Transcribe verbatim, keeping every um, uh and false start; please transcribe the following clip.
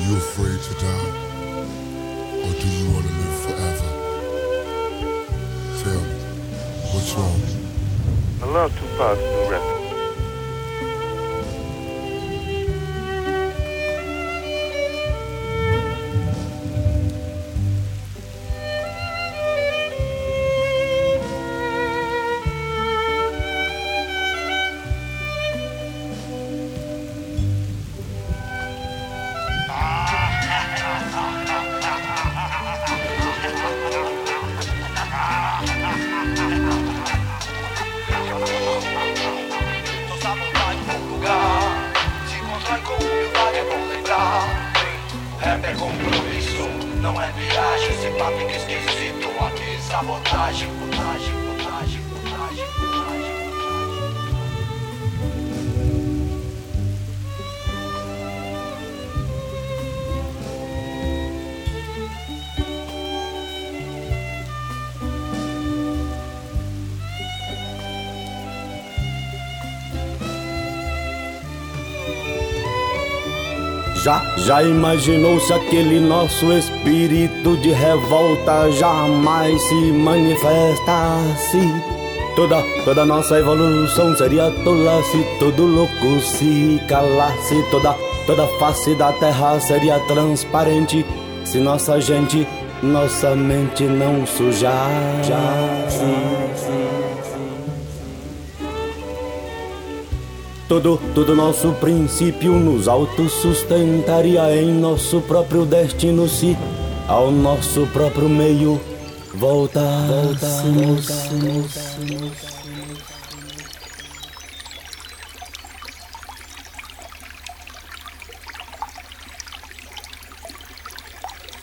you afraid to die? Or do you want to live forever? Tell me, what's wrong? I love Tupac's new record. Rap é compromisso, não é viagem. Esse papo que esquisito aqui, sabotagem, botagem, botagem, botagem, botagem. Já, já imaginou se aquele nosso espírito de revolta jamais se manifestasse? Toda, toda nossa evolução seria tola se todo louco se calasse. Toda, toda face da terra seria transparente se nossa gente, nossa mente não sujasse. Todo, todo nosso princípio nos autossustentaria em nosso próprio destino se ao nosso próprio meio voltássemos.